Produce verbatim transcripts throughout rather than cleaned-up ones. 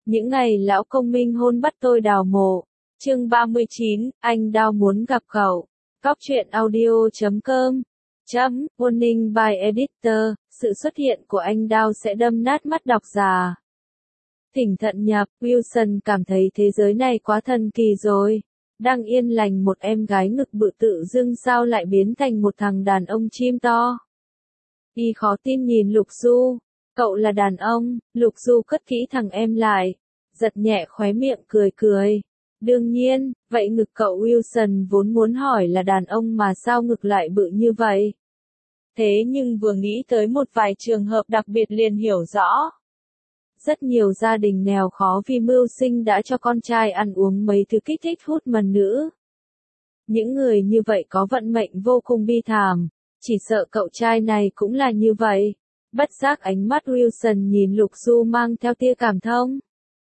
Những ngày lão công minh hôn bắt tôi đào mộ. Chương ba mươi chín, anh Đao muốn gặp cậu. Cóc truyện audio chấm com. Chấm, warning by editor, sự xuất hiện của anh Đao sẽ đâm nát mắt độc giả. Tỉnh thận nhập, Wilson cảm thấy thế giới này quá thần kỳ rồi. Đang yên lành một em gái ngực bự tự dưng sao lại biến thành một thằng đàn ông chim to. Y khó tin nhìn Lục Du. Cậu là đàn ông, Lục Du cất kỹ thằng em lại. Giật nhẹ khóe miệng cười cười. Đương nhiên, vậy ngực cậu Wilson vốn muốn hỏi là đàn ông mà sao ngực lại bự như vậy. Thế nhưng vừa nghĩ tới một vài trường hợp đặc biệt liền hiểu rõ. Rất nhiều gia đình nghèo khó vì mưu sinh đã cho con trai ăn uống mấy thứ kích thích hút mần nữ. Những người như vậy có vận mệnh vô cùng bi thảm, chỉ sợ cậu trai này cũng là như vậy. Bất giác ánh mắt Wilson nhìn Lục Du mang theo tia cảm thông.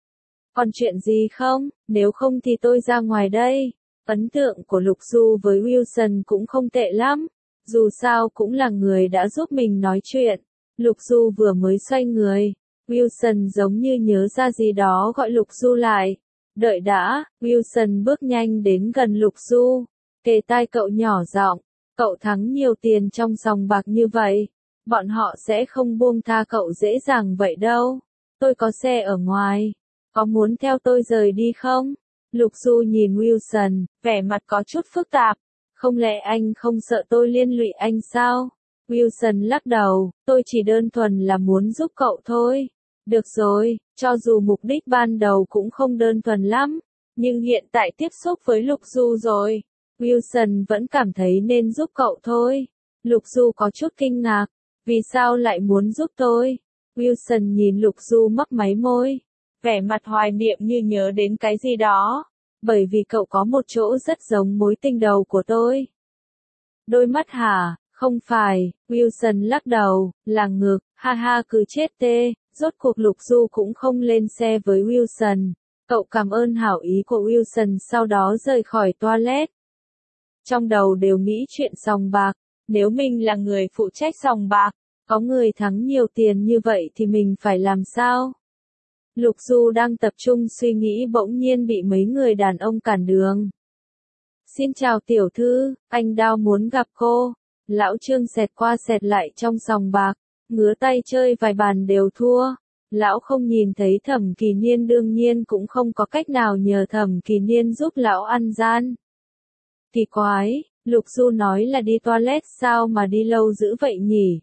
Còn chuyện gì không, nếu không thì tôi ra ngoài đây. Ấn tượng của Lục Du với Wilson cũng không tệ lắm, dù sao cũng là người đã giúp mình nói chuyện. Lục Du vừa mới xoay người, Wilson giống như nhớ ra gì đó gọi Lục Du lại. Đợi đã, Wilson bước nhanh đến gần Lục Du, kề tai cậu nhỏ giọng, cậu thắng nhiều tiền trong sòng bạc như vậy, bọn họ sẽ không buông tha cậu dễ dàng vậy đâu. Tôi có xe ở ngoài, có muốn theo tôi rời đi không? Lục Du nhìn Wilson, vẻ mặt có chút phức tạp, không lẽ anh không sợ tôi liên lụy anh sao? Wilson lắc đầu, tôi chỉ đơn thuần là muốn giúp cậu thôi. Được rồi, cho dù mục đích ban đầu cũng không đơn thuần lắm, nhưng hiện tại tiếp xúc với Lục Du rồi, Wilson vẫn cảm thấy nên giúp cậu thôi. Lục Du có chút kinh ngạc, vì sao lại muốn giúp tôi? Wilson nhìn Lục Du mấp máy môi, vẻ mặt hoài niệm như nhớ đến cái gì đó, bởi vì cậu có một chỗ rất giống mối tình đầu của tôi. Đôi mắt hả? Không phải, Wilson lắc đầu, là ngực, ha ha cứ chết tê. Rốt cuộc Lục Du cũng không lên xe với Wilson. Cậu cảm ơn hảo ý của Wilson sau đó rời khỏi toilet. Trong đầu đều nghĩ chuyện sòng bạc, nếu mình là người phụ trách sòng bạc, có người thắng nhiều tiền như vậy thì mình phải làm sao? Lục Du đang tập trung suy nghĩ bỗng nhiên bị mấy người đàn ông cản đường. Xin chào tiểu thư, anh Đao muốn gặp cô. Lão Trương xẹt qua xẹt lại trong sòng bạc, ngứa tay chơi vài bàn đều thua. Lão không nhìn thấy Thẩm Kỳ Niên đương nhiên cũng không có cách nào nhờ Thẩm Kỳ Niên giúp lão ăn gian. Kỳ quái, Lục Du nói là đi toilet sao mà đi lâu dữ vậy nhỉ?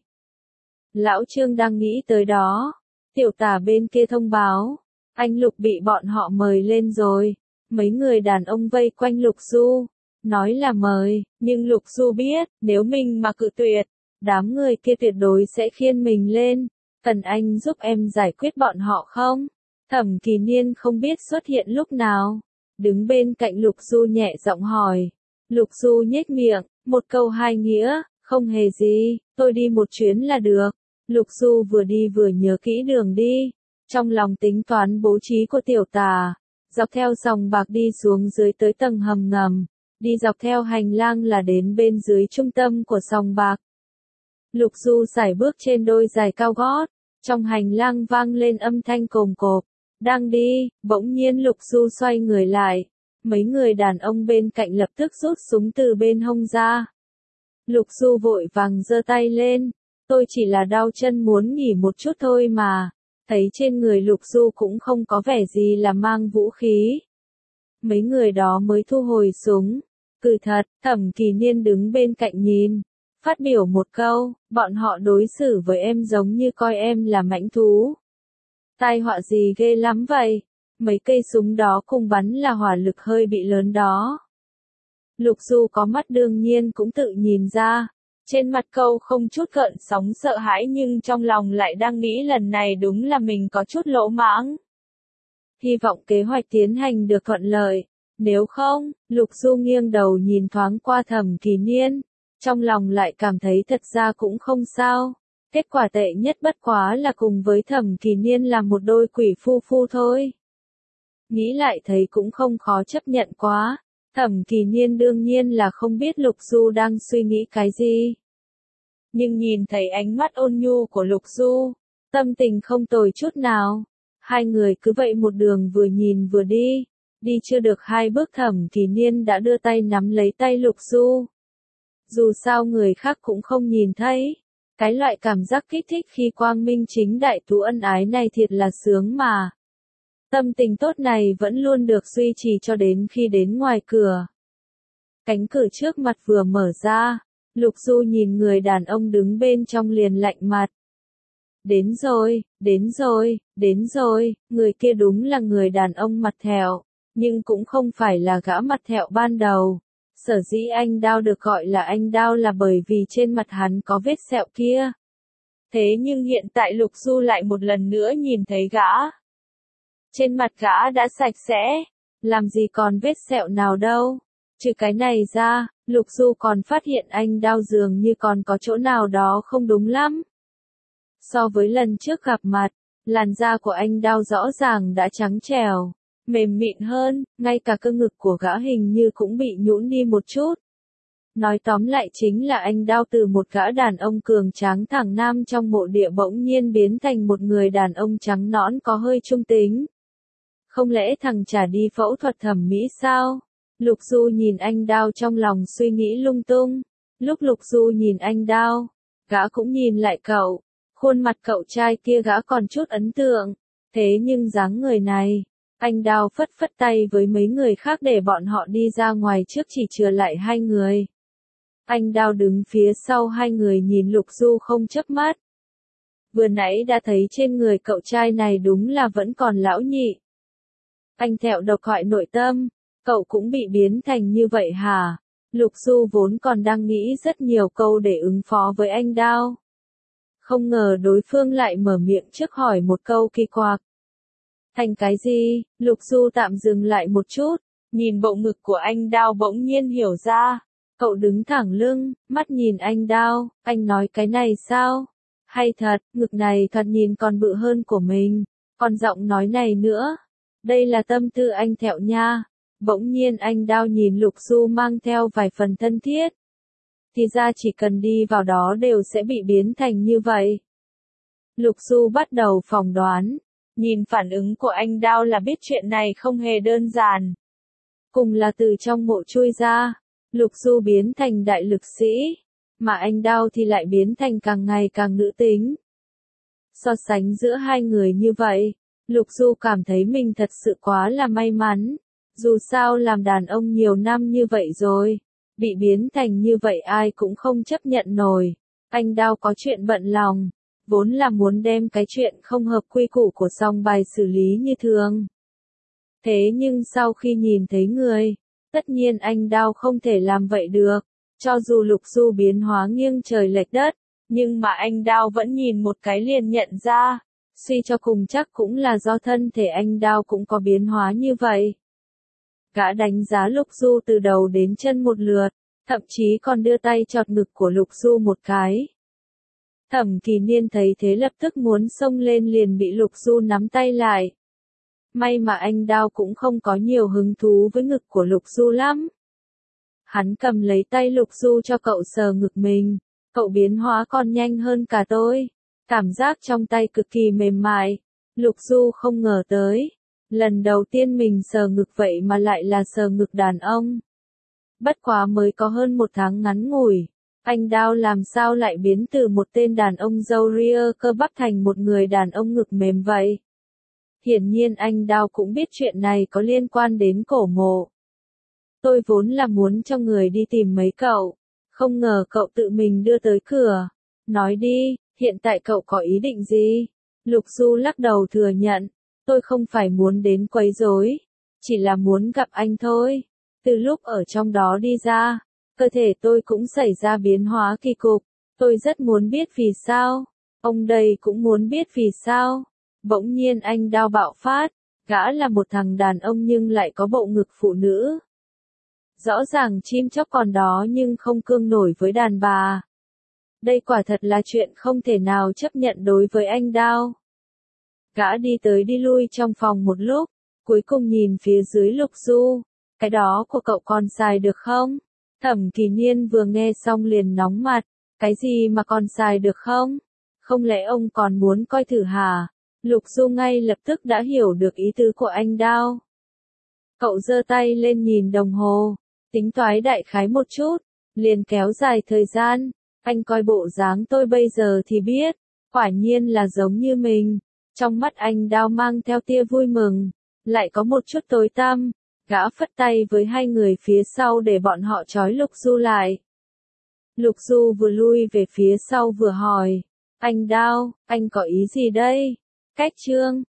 Lão Trương đang nghĩ tới đó. Tiểu tả bên kia thông báo, anh Lục bị bọn họ mời lên rồi. Mấy người đàn ông vây quanh Lục Du, nói là mời, nhưng Lục Du biết, nếu mình mà cự tuyệt, đám người kia tuyệt đối sẽ khiêng mình lên. Cần anh giúp em giải quyết bọn họ không? Thẩm Kỳ Niên không biết xuất hiện lúc nào, đứng bên cạnh Lục Du nhẹ giọng hỏi. Lục Du nhếch miệng, một câu hai nghĩa, không hề gì, tôi đi một chuyến là được. Lục Du vừa đi vừa nhớ kỹ đường đi, trong lòng tính toán bố trí của tiểu tà, dọc theo sòng bạc đi xuống dưới tới tầng hầm ngầm, đi dọc theo hành lang là đến bên dưới trung tâm của sòng bạc. Lục Du sải bước trên đôi giày cao gót, trong hành lang vang lên âm thanh cồm cộp. Đang đi, bỗng nhiên Lục Du xoay người lại, mấy người đàn ông bên cạnh lập tức rút súng từ bên hông ra. Lục Du vội vàng giơ tay lên, tôi chỉ là đau chân muốn nghỉ một chút thôi mà. Thấy trên người Lục Du cũng không có vẻ gì là mang vũ khí. Mấy người đó mới thu hồi súng. Cứ thật, Thẩm Kỳ Niên đứng bên cạnh nhìn, phát biểu một câu, bọn họ đối xử với em giống như coi em là mãnh thú. Tai họa gì ghê lắm vậy? Mấy cây súng đó cùng bắn là hỏa lực hơi bị lớn đó. Lục Du có mắt đương nhiên cũng tự nhìn ra. Trên mặt câu không chút gợn sóng sợ hãi nhưng trong lòng lại đang nghĩ lần này đúng là mình có chút lỗ mãng. Hy vọng kế hoạch tiến hành được thuận lợi. Nếu không, Lục Du nghiêng đầu nhìn thoáng qua Thẩm Kỳ Niên. Trong lòng lại cảm thấy thật ra cũng không sao. Kết quả tệ nhất bất quá là cùng với Thẩm Kỳ Niên là một đôi quỷ phu phu thôi. Nghĩ lại thấy cũng không khó chấp nhận quá. Thẩm Kỳ Niên đương nhiên là không biết Lục Du đang suy nghĩ cái gì. Nhưng nhìn thấy ánh mắt ôn nhu của Lục Du, tâm tình không tồi chút nào. Hai người cứ vậy một đường vừa nhìn vừa đi. Đi chưa được hai bước Thẩm Kỳ Niên đã đưa tay nắm lấy tay Lục Du. Dù sao người khác cũng không nhìn thấy. Cái loại cảm giác kích thích khi quang minh chính đại tú ân ái này thiệt là sướng mà. Tâm tình tốt này vẫn luôn được duy trì cho đến khi đến ngoài cửa. Cánh cửa trước mặt vừa mở ra, Lục Du nhìn người đàn ông đứng bên trong liền lạnh mặt. Đến rồi, đến rồi, đến rồi, người kia đúng là người đàn ông mặt thẹo, nhưng cũng không phải là gã mặt thẹo ban đầu. Sở dĩ anh Đao được gọi là anh Đao là bởi vì trên mặt hắn có vết sẹo kia. Thế nhưng hiện tại Lục Du lại một lần nữa nhìn thấy gã. Trên mặt gã đã sạch sẽ, làm gì còn vết sẹo nào đâu. Trừ cái này ra, Lục Du còn phát hiện anh Đao dường như còn có chỗ nào đó không đúng lắm. So với lần trước gặp mặt, làn da của anh Đao rõ ràng đã trắng trẻo, mềm mịn hơn, ngay cả cơ ngực của gã hình như cũng bị nhũn đi một chút. Nói tóm lại chính là anh Đao từ một gã đàn ông cường tráng thẳng nam trong mộ địa bỗng nhiên biến thành một người đàn ông trắng nõn có hơi trung tính. Không lẽ thằng chả đi phẫu thuật thẩm mỹ sao? Lục Du nhìn anh Đao trong lòng suy nghĩ lung tung. Lúc Lục Du nhìn anh Đao, gã cũng nhìn lại cậu. Khuôn mặt cậu trai kia gã còn chút ấn tượng. Thế nhưng dáng người này, anh Đao phất phất tay với mấy người khác để bọn họ đi ra ngoài trước chỉ chừa lại hai người. Anh Đao đứng phía sau hai người nhìn Lục Du không chớp mắt. Vừa nãy đã thấy trên người cậu trai này đúng là vẫn còn lão nhị. Anh thẹo độc hại nội tâm, cậu cũng bị biến thành như vậy hả? Lục Du vốn còn đang nghĩ rất nhiều câu để ứng phó với anh Đao. Không ngờ đối phương lại mở miệng trước hỏi một câu kỳ quặc. Thành cái gì? Lục Du tạm dừng lại một chút, nhìn bộ ngực của anh Đao bỗng nhiên hiểu ra. Cậu đứng thẳng lưng, mắt nhìn anh Đao, anh nói cái này sao? Hay thật, ngực này thật nhìn còn bự hơn của mình, còn giọng nói này nữa. Đây là tâm tư anh thẹo nha. Bỗng nhiên anh Đao nhìn Lục Du mang theo vài phần thân thiết. Thì ra chỉ cần đi vào đó đều sẽ bị biến thành như vậy. Lục Du bắt đầu phỏng đoán. Nhìn phản ứng của anh Đao là biết chuyện này không hề đơn giản. Cùng là từ trong mộ chui ra, Lục Du biến thành đại lực sĩ, mà anh Đao thì lại biến thành càng ngày càng nữ tính. So sánh giữa hai người như vậy, Lục Du cảm thấy mình thật sự quá là may mắn. Dù sao làm đàn ông nhiều năm như vậy rồi, bị biến thành như vậy ai cũng không chấp nhận nổi. Anh Đao có chuyện bận lòng, vốn là muốn đem cái chuyện không hợp quy củ của song bài xử lý như thường. Thế nhưng sau khi nhìn thấy người, tất nhiên anh Đao không thể làm vậy được. Cho dù Lục Du biến hóa nghiêng trời lệch đất, nhưng mà anh Đao vẫn nhìn một cái liền nhận ra. Suy cho cùng chắc cũng là do thân thể anh Đao cũng có biến hóa như vậy. Gã đánh giá Lục Du từ đầu đến chân một lượt, thậm chí còn đưa tay chọt ngực của Lục Du một cái. Thẩm Kỳ Niên thấy thế lập tức muốn xông lên liền bị Lục Du nắm tay lại. May mà anh Đao cũng không có nhiều hứng thú với ngực của Lục Du lắm. Hắn cầm lấy tay Lục Du cho cậu sờ ngực mình. Cậu biến hóa còn nhanh hơn cả tôi. Cảm giác trong tay cực kỳ mềm mại. Lục Du không ngờ tới. Lần đầu tiên mình sờ ngực vậy mà lại là sờ ngực đàn ông. Bất quá mới có hơn một tháng ngắn ngủi. Anh Đao làm sao lại biến từ một tên đàn ông râu ria cơ bắp thành một người đàn ông ngực mềm vậy? Hiển nhiên anh Đao cũng biết chuyện này có liên quan đến cổ mộ. Tôi vốn là muốn cho người đi tìm mấy cậu. Không ngờ cậu tự mình đưa tới cửa. Nói đi, hiện tại cậu có ý định gì? Lục Du lắc đầu thừa nhận. Tôi không phải muốn đến quấy rối. Chỉ là muốn gặp anh thôi. Từ lúc ở trong đó đi ra, cơ thể tôi cũng xảy ra biến hóa kỳ cục. Tôi rất muốn biết vì sao. Ông đây cũng muốn biết vì sao. Bỗng nhiên anh Đao bạo phát. Gã là một thằng đàn ông nhưng lại có bộ ngực phụ nữ. Rõ ràng chim chóc còn đó nhưng không cương nổi với đàn bà. Đây quả thật là chuyện không thể nào chấp nhận đối với anh Đao. Gã đi tới đi lui trong phòng một lúc, cuối cùng nhìn phía dưới Lục Du. Cái đó của cậu còn xài được không? Thẩm Kỳ Niên vừa nghe xong liền nóng mặt. Cái gì mà còn xài được không? Không lẽ ông còn muốn coi thử hả? Lục Du ngay lập tức đã hiểu được ý tứ của anh Đao. Cậu giơ tay lên nhìn đồng hồ, tính toán đại khái một chút, liền kéo dài thời gian. Anh coi bộ dáng tôi bây giờ thì biết, quả nhiên là giống như mình. Trong mắt anh Đao mang theo tia vui mừng, lại có một chút tối tăm. Gã phất tay với hai người phía sau để bọn họ trói Lục Du lại. Lục Du vừa lui về phía sau vừa hỏi, anh Đao, anh có ý gì đây? Cách trương,